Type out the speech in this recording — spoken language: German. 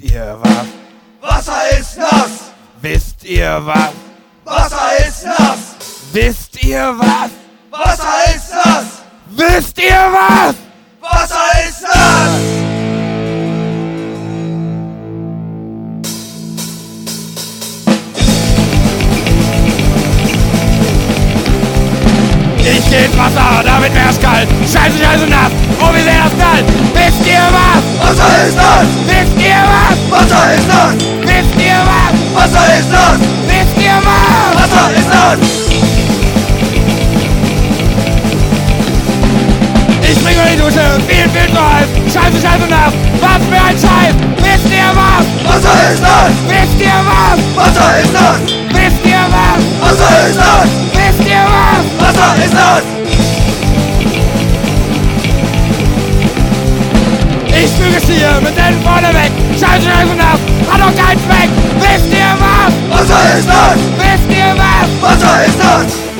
ihr was? Wasser ist nass! Wisst ihr was? Wasser ist nass! Wisst ihr was? Wasser ist nass! Wisst ihr was? Wasser ist nass! Ich geh ins Wasser, damit wär's kalt. Scheiße, scheiße nass. Oh, wie sehr das knallt. Wisst ihr was? Wasser ist nass! Wisst ihr was? Wasser ist nass! Wisst ihr was? Wasser ist nass! Wisst ihr was? Wasser ist nass! Ich spring in die Dusche, viel zu heiß. Scheiße, scheiße nass. Was für ein Scheiß. Wisst ihr was? Wasser ist nass! Wisst ihr was? Wasser ist nass! Wisst ihr was? Wasser ist nass! Wisst ihr was? Wasser ist nass! Ich spüle Geschirr mit den vorne weg. Scheiße, scheiße nass. Hat doch keinen Zweck. Wisst ihr was? Wasser ist nass! Wisst ihr was? Wasser ist nass!